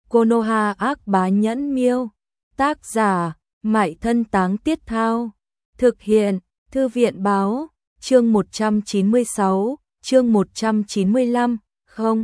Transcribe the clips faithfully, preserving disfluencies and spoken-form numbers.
Konoha ác bá nhẫn miêu. Tác giả, Mại Thân Táng Tiết Thao. Thực hiện, Thư viện báo, chương một trăm chín mươi sáu, chương một trăm chín mươi lăm, không.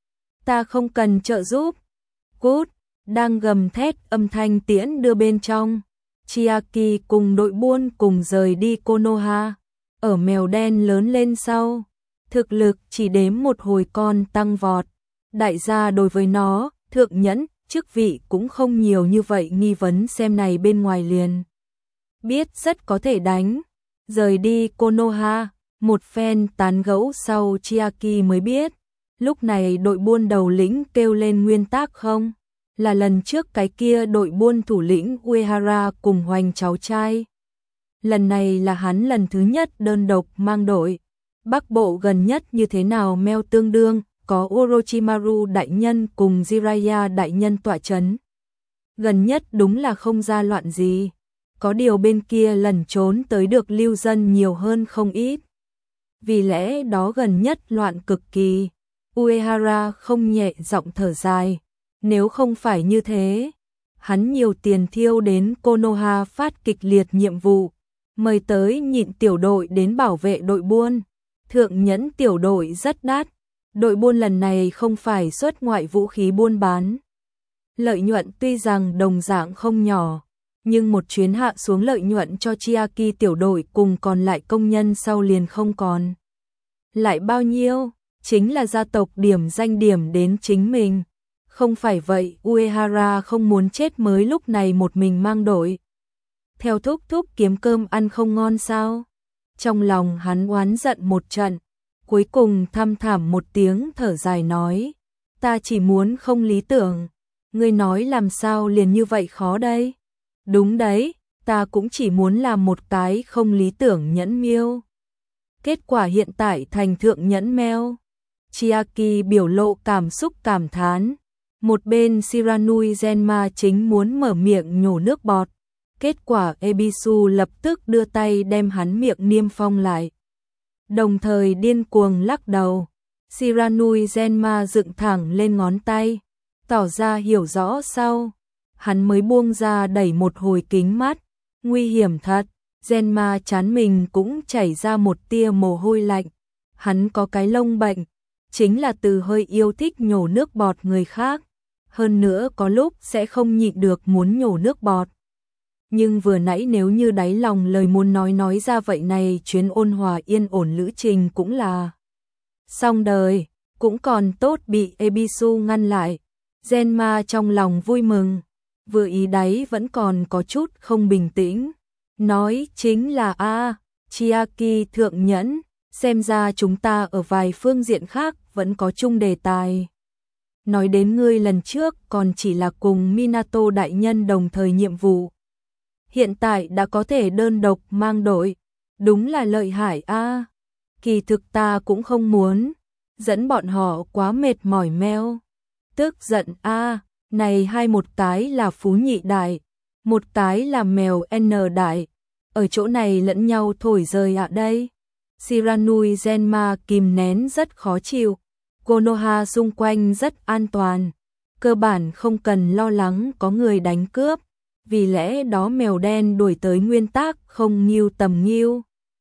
Ta không cần trợ giúp. Cút, đang gầm thét âm thanh tiễn đưa bên trong. Chiaki cùng đội buôn cùng rời đi Konoha. Ở mèo đen lớn lên sau, thực lực chỉ đếm một hồi con tăng vọt. Đại gia đối với nó, thượng nhẫn, chức vị cũng không nhiều như vậy, nghi vấn xem này bên ngoài liền. Biết rất có thể đánh. Rời đi Konoha, một phen tán gẫu sau Chiaki mới biết. Lúc này đội buôn đầu lĩnh kêu lên nguyên tắc không. Là lần trước cái kia đội buôn thủ lĩnh Uehara cùng hoành cháu trai. Lần này là hắn lần thứ nhất đơn độc mang đội. Bắc bộ gần nhất như thế nào meo tương đương, có Orochimaru đại nhân cùng Jiraiya đại nhân tọa chấn. Gần nhất đúng là không ra loạn gì. Có điều bên kia lần trốn tới được lưu dân nhiều hơn không ít. Vì lẽ đó gần nhất loạn cực kỳ. Uehara không nhẹ giọng thở dài. Nếu không phải như thế, hắn nhiều tiền thiêu đến Konoha phát kịch liệt nhiệm vụ. Mời tới nhịn tiểu đội đến bảo vệ đội buôn. Thượng nhẫn tiểu đội rất đắt. Đội buôn lần này không phải xuất ngoại vũ khí buôn bán. Lợi nhuận tuy rằng đồng dạng không nhỏ, nhưng một chuyến hạ xuống lợi nhuận cho Chiaki tiểu đội cùng còn lại công nhân sau liền không còn. Lại bao nhiêu, chính là gia tộc điểm danh điểm đến chính mình. Không phải vậy, Uehara không muốn chết mới lúc này một mình mang đội. Theo thúc thúc kiếm cơm ăn không ngon sao? Trong lòng hắn oán giận một trận, cuối cùng thăm thảm một tiếng thở dài nói. Ta chỉ muốn không lý tưởng, ngươi nói làm sao liền như vậy khó đây? Đúng đấy, ta cũng chỉ muốn làm một cái không lý tưởng nhẫn miêu. Kết quả hiện tại thành thượng nhẫn meo. Chiaki biểu lộ cảm xúc cảm thán. Một bên Shiranui Genma chính muốn mở miệng nhổ nước bọt. Kết quả Ebisu lập tức đưa tay đem hắn miệng niêm phong lại. Đồng thời điên cuồng lắc đầu. Shiranui Genma dựng thẳng lên ngón tay, tỏ ra hiểu rõ sau. Hắn mới buông ra đẩy một hồi kính mắt. Nguy hiểm thật. Genma chán mình cũng chảy ra một tia mồ hôi lạnh. Hắn có cái lông bệnh, chính là từ hơi yêu thích nhổ nước bọt người khác. Hơn nữa có lúc sẽ không nhịn được muốn nhổ nước bọt. Nhưng vừa nãy nếu như đáy lòng lời muốn nói nói ra vậy này, chuyến ôn hòa yên ổn lữ trình cũng là xong đời, cũng còn tốt bị Ebisu ngăn lại. Genma trong lòng vui mừng, vừa ý đáy vẫn còn có chút không bình tĩnh. Nói chính là a Chiaki thượng nhẫn, xem ra chúng ta ở vài phương diện khác vẫn có chung đề tài. Nói đến ngươi lần trước còn chỉ là cùng Minato đại nhân đồng thời nhiệm vụ. Hiện tại đã có thể đơn độc mang đội. Đúng là lợi hại a. Kỳ thực ta cũng không muốn dẫn bọn họ quá mệt mỏi meo. Tức giận a, này hai một cái là phú nhị đại, một cái là mèo N đại. Ở chỗ này lẫn nhau thổi rời ạ đây. Shiranui Genma kìm nén rất khó chịu. Konoha xung quanh rất an toàn, cơ bản không cần lo lắng có người đánh cướp, vì lẽ đó mèo đen đuổi tới nguyên tắc không nghiêu tầm nghiêu.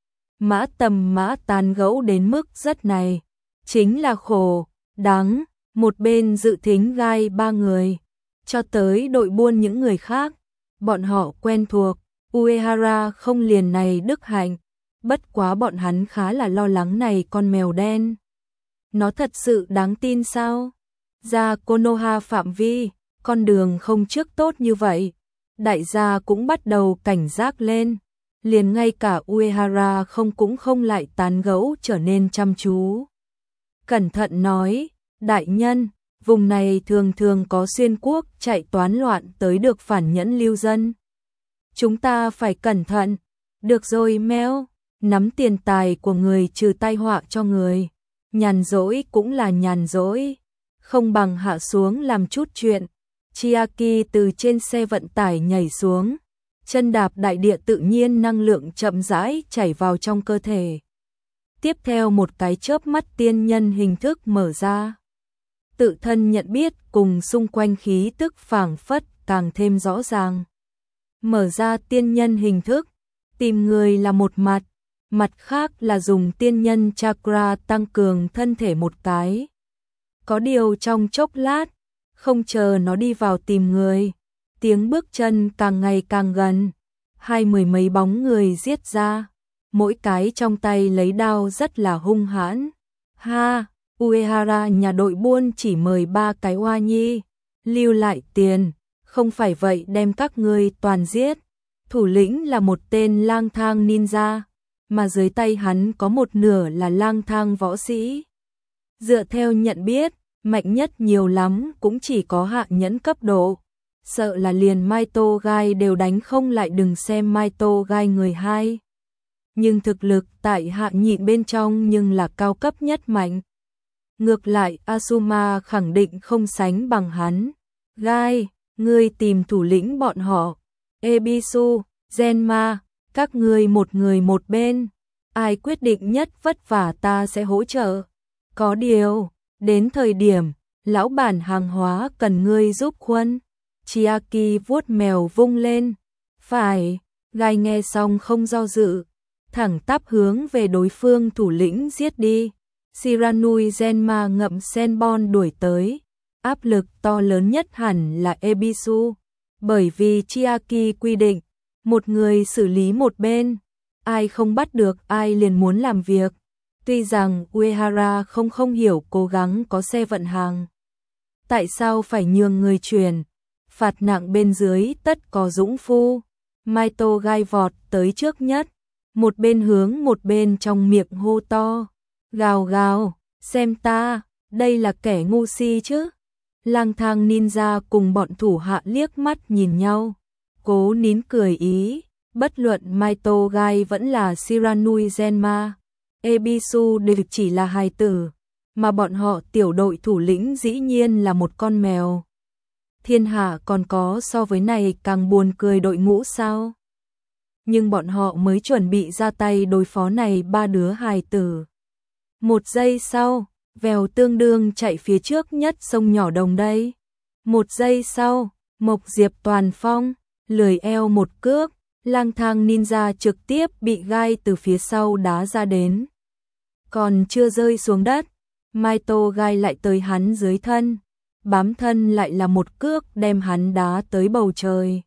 Mã tầm mã tàn gẫu đến mức rất này, chính là khổ, đáng, một bên dự thính gai ba người, cho tới đội buôn những người khác, bọn họ quen thuộc, Uehara không liền này đức hạnh, bất quá bọn hắn khá là lo lắng này con mèo đen. Nó thật sự đáng tin sao? Ra Konoha phạm vi, con đường không trước tốt như vậy. Đại gia cũng bắt đầu cảnh giác lên. Liền ngay cả Uehara không cũng không lại tán gẫu trở nên chăm chú. Cẩn thận nói, đại nhân, vùng này thường thường có xuyên quốc chạy toán loạn tới được phản nhẫn lưu dân. Chúng ta phải cẩn thận. Được rồi meo, nắm tiền tài của người trừ tai họa cho người. Nhàn rỗi cũng là nhàn rỗi, không bằng hạ xuống làm chút chuyện. Chiaki từ trên xe vận tải nhảy xuống, chân đạp đại địa tự nhiên năng lượng chậm rãi chảy vào trong cơ thể. Tiếp theo một cái chớp mắt tiên nhân hình thức mở ra. tự thân nhận biết cùng xung quanh khí tức phảng phất càng thêm rõ ràng. Mở ra tiên nhân hình thức, tìm người là một mặt, mặt khác là dùng tiên nhân chakra tăng cường thân thể một cái. Có điều trong chốc lát, không chờ nó đi vào tìm người, tiếng bước chân càng ngày càng gần, hai mười mấy bóng người giết ra, mỗi cái trong tay lấy đao rất là hung hãn. Ha, Uehara nhà đội buôn chỉ mời ba cái oa nhi, lưu lại tiền, không phải vậy đem các ngươi toàn giết. Thủ lĩnh là một tên lang thang ninja, mà dưới tay hắn có một nửa là lang thang võ sĩ. Dựa theo nhận biết, mạnh nhất nhiều lắm cũng chỉ có hạ nhẫn cấp độ. Sợ là liền Mai Tô Gai đều đánh không lại, đừng xem Mai Tô Gai người hai. Nhưng thực lực tại hạ nhịn bên trong nhưng là cao cấp nhất mạnh. Ngược lại Asuma khẳng định không sánh bằng hắn. Gai, ngươi tìm thủ lĩnh bọn họ. Ebisu, Zenma, các ngươi một người một bên. Ai quyết định nhất vất vả ta sẽ hỗ trợ. Có điều, đến thời điểm, lão bản hàng hóa cần ngươi giúp khuân. Chiaki vuốt mèo vung lên. Phải, Gai nghe xong không do dự, thẳng tắp hướng về đối phương thủ lĩnh giết đi. Shiranui Zenma ngậm Senbon đuổi tới. Áp lực to lớn nhất hẳn là Ebisu, bởi vì Chiaki quy định, một người xử lý một bên, ai không bắt được ai liền muốn làm việc. Tuy rằng Uehara không không hiểu cố gắng có xe vận hàng, tại sao phải nhường người truyền, phạt nặng bên dưới tất có dũng phu. Maito Gai vọt tới trước nhất, một bên hướng một bên trong miệng hô to, gào gào, xem ta, đây là kẻ ngu si chứ. Lang thang ninja cùng bọn thủ hạ liếc mắt nhìn nhau, cố nín cười ý, bất luận Maito Gai vẫn là Shiranui Zenma, Ebisu đều chỉ là hài tử, mà bọn họ tiểu đội thủ lĩnh dĩ nhiên là một con mèo. Thiên hạ còn có so với này càng buồn cười đội ngũ sao? Nhưng bọn họ mới chuẩn bị ra tay đối phó này ba đứa hài tử. Một giây sau, vèo tương đương chạy phía trước nhất sông nhỏ đồng đây. Một giây sau, Mộc Diệp Toàn Phong, lười eo một cước, lang thang ninja trực tiếp bị Gai từ phía sau đá ra đến. Còn chưa rơi xuống đất, Maito Gai lại tới hắn dưới thân, bám thân lại là một cước đem hắn đá tới bầu trời.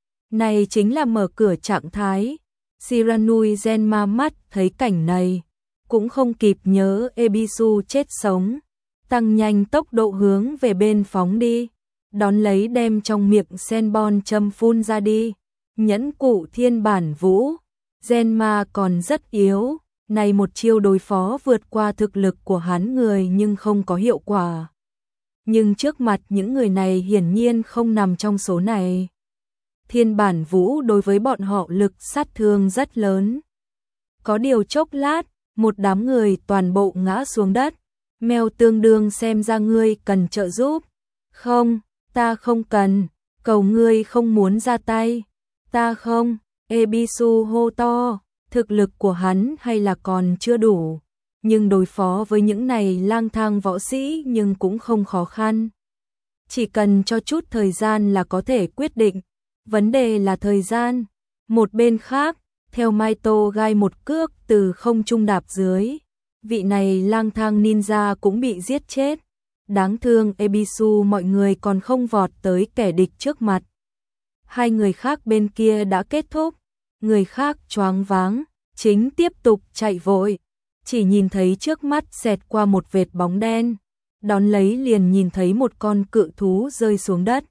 Này chính là mở cửa trạng thái. Shiranui Zenma mắt thấy cảnh này, cũng không kịp nhớ Ebisu chết sống, tăng nhanh tốc độ hướng về bên phóng đi, đón lấy đem trong miệng Senbon châm phun ra đi. Nhẫn cụ thiên bản vũ, Zenma còn rất yếu, này một chiêu đối phó vượt qua thực lực của hắn người nhưng không có hiệu quả. Nhưng trước mặt những người này hiển nhiên không nằm trong số này. Thiên bản vũ đối với bọn họ lực sát thương rất lớn. Có điều chốc lát, một đám người toàn bộ ngã xuống đất. Mèo tương đương xem ra ngươi cần trợ giúp. Không, ta không cần, cầu ngươi không muốn ra tay. Ta không, Ebisu hô to, thực lực của hắn hay là còn chưa đủ. Nhưng đối phó với những này lang thang võ sĩ nhưng cũng không khó khăn. Chỉ cần cho chút thời gian là có thể quyết định. Vấn đề là thời gian. Một bên khác, theo Maito Gai một cước từ không trung đạp dưới, vị này lang thang ninja cũng bị giết chết. Đáng thương Ebisu, mọi người còn không vọt tới kẻ địch trước mặt. Hai người khác bên kia đã kết thúc, người khác choáng váng, chính tiếp tục chạy vội, chỉ nhìn thấy trước mắt xẹt qua một vệt bóng đen, đón lấy liền nhìn thấy một con cự thú rơi xuống đất.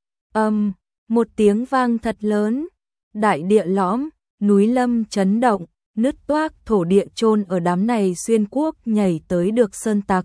Âm, um, một tiếng vang thật lớn, đại địa lõm, núi lâm chấn động, nứt toác, thổ địa chôn ở đám này xuyên quốc nhảy tới được sơn tặc.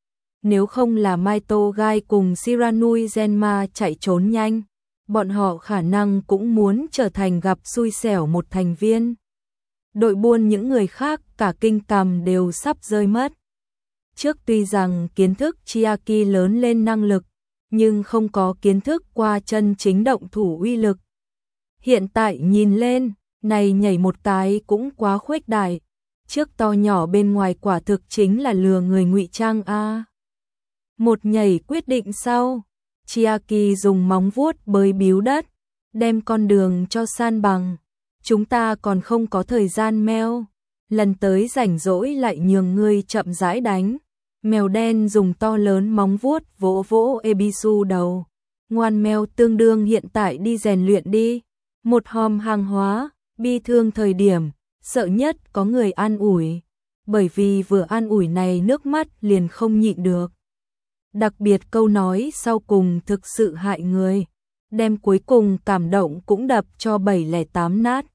Nếu không là Maito Gai cùng Shiranui Zenma chạy trốn nhanh, bọn họ khả năng cũng muốn trở thành gặp xui xẻo một thành viên. Đội buôn những người khác cả kinh cằm đều sắp rơi mất. Trước tuy rằng kiến thức Chiaki lớn lên năng lực, nhưng không có kiến thức qua chân chính động thủ uy lực. Hiện tại nhìn lên, này nhảy một cái cũng quá khuếch đại. Trước to nhỏ bên ngoài quả thực chính là lừa người ngụy trang a. Một nhảy quyết định sau, Chiaki dùng móng vuốt bới bíu đất, đem con đường cho san bằng. Chúng ta còn không có thời gian meo, lần tới rảnh rỗi lại nhường ngươi chậm rãi đánh. Mèo đen dùng to lớn móng vuốt vỗ vỗ Ebisu đầu. Ngoan mèo, tương đương hiện tại đi rèn luyện đi. Một hòm hàng hóa, bi thương thời điểm, sợ nhất có người an ủi. Bởi vì vừa an ủi này nước mắt liền không nhịn được. Đặc biệt câu nói sau cùng thực sự hại người, đem cuối cùng cảm động cũng đập cho bảy lẻ tám nát.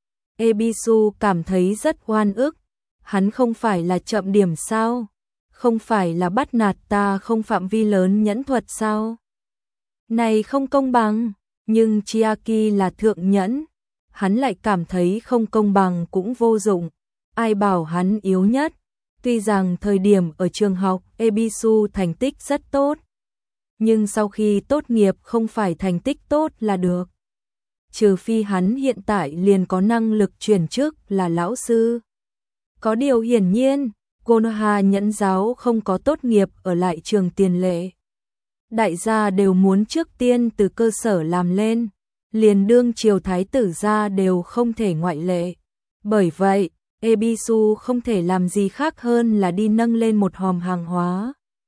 Ebisu cảm thấy rất oan ức, hắn không phải là chậm điểm sao? Không phải là bắt nạt ta không phạm vi lớn nhẫn thuật sao? Này không công bằng, nhưng Chiaki là thượng nhẫn, hắn lại cảm thấy không công bằng cũng vô dụng. Ai bảo hắn yếu nhất? Tuy rằng thời điểm ở trường học Ebisu thành tích rất tốt, nhưng sau khi tốt nghiệp không phải thành tích tốt là được. Trừ phi hắn hiện tại liền có năng lực chuyển chức là lão sư. Có điều hiển nhiên, Konoha nhẫn giáo không có tốt nghiệp ở lại trường tiền lệ. Đại gia đều muốn trước tiên từ cơ sở làm lên, liền đương triều thái tử gia đều không thể ngoại lệ. Bởi vậy, Ebisu không thể làm gì khác hơn là đi nâng lên một hòm hàng hóa.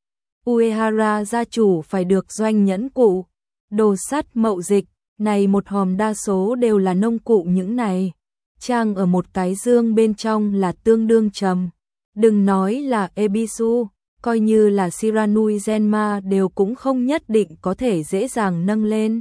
Uehara gia chủ phải được doanh nhẫn cụ, đồ sắt mậu dịch, này một hòm đa số đều là nông cụ những này. Trang ở một cái dương bên trong là tương đương trầm. Đừng nói là Ebisu, coi như là Shiranui Zenma đều cũng không nhất định có thể dễ dàng nâng lên.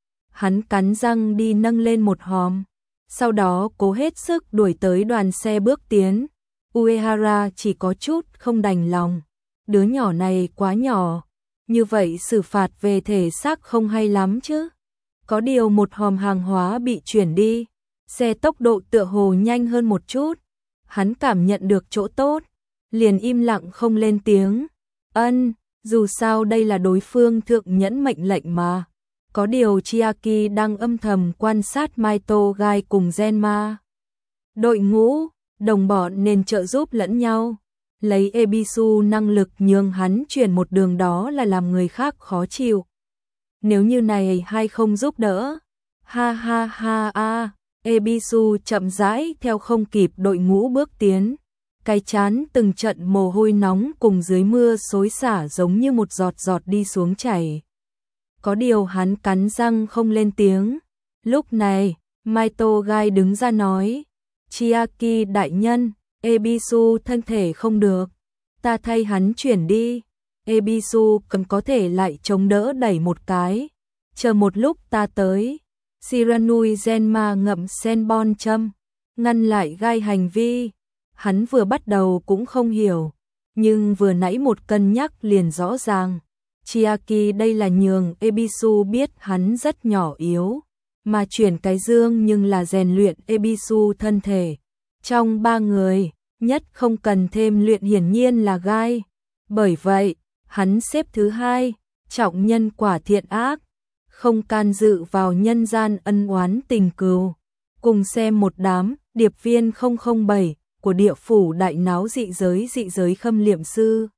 Hắn cắn răng đi nâng lên một hòm, sau đó cố hết sức đuổi tới đoàn xe bước tiến. Uehara chỉ có chút không đành lòng, đứa nhỏ này quá nhỏ, như vậy xử phạt về thể xác không hay lắm chứ. Có điều một hòm hàng hóa bị chuyển đi, xe tốc độ tựa hồ nhanh hơn một chút, hắn cảm nhận được chỗ tốt, liền im lặng không lên tiếng. Ân, dù sao đây là đối phương thượng nhẫn mệnh lệnh mà. Có điều Chiaki đang âm thầm quan sát Maito Gai cùng Zenma. Đội ngũ, đồng bọn nên trợ giúp lẫn nhau. Lấy Ebisu năng lực nhường hắn chuyển một đường đó là làm người khác khó chịu. Nếu như này hay không giúp đỡ. Ha ha ha a, Ebisu chậm rãi theo không kịp đội ngũ bước tiến. Cái chán từng trận mồ hôi nóng cùng dưới mưa xối xả giống như một giọt giọt đi xuống chảy. Có điều hắn cắn răng không lên tiếng. Lúc này, Maito Gai đứng ra nói, Chiaki đại nhân, Ebisu thân thể không được, ta thay hắn chuyển đi. Ebisu cần có thể lại chống đỡ đẩy một cái, chờ một lúc ta tới. Shiranui Zenma ngậm senbon châm, ngăn lại Gai hành vi. Hắn vừa bắt đầu cũng không hiểu, nhưng vừa nãy một cân nhắc liền rõ ràng. Chiaki đây là nhường Ebisu biết hắn rất nhỏ yếu, mà chuyển cái dương nhưng là rèn luyện Ebisu thân thể. Trong ba người, nhất không cần thêm luyện hiển nhiên là Gai. Bởi vậy, hắn xếp thứ hai, trọng nhân quả thiện ác, không can dự vào nhân gian ân oán tình cừu. Cùng xem một đám điệp viên không không bảy của địa phủ đại náo dị giới dị giới khâm liệm sư.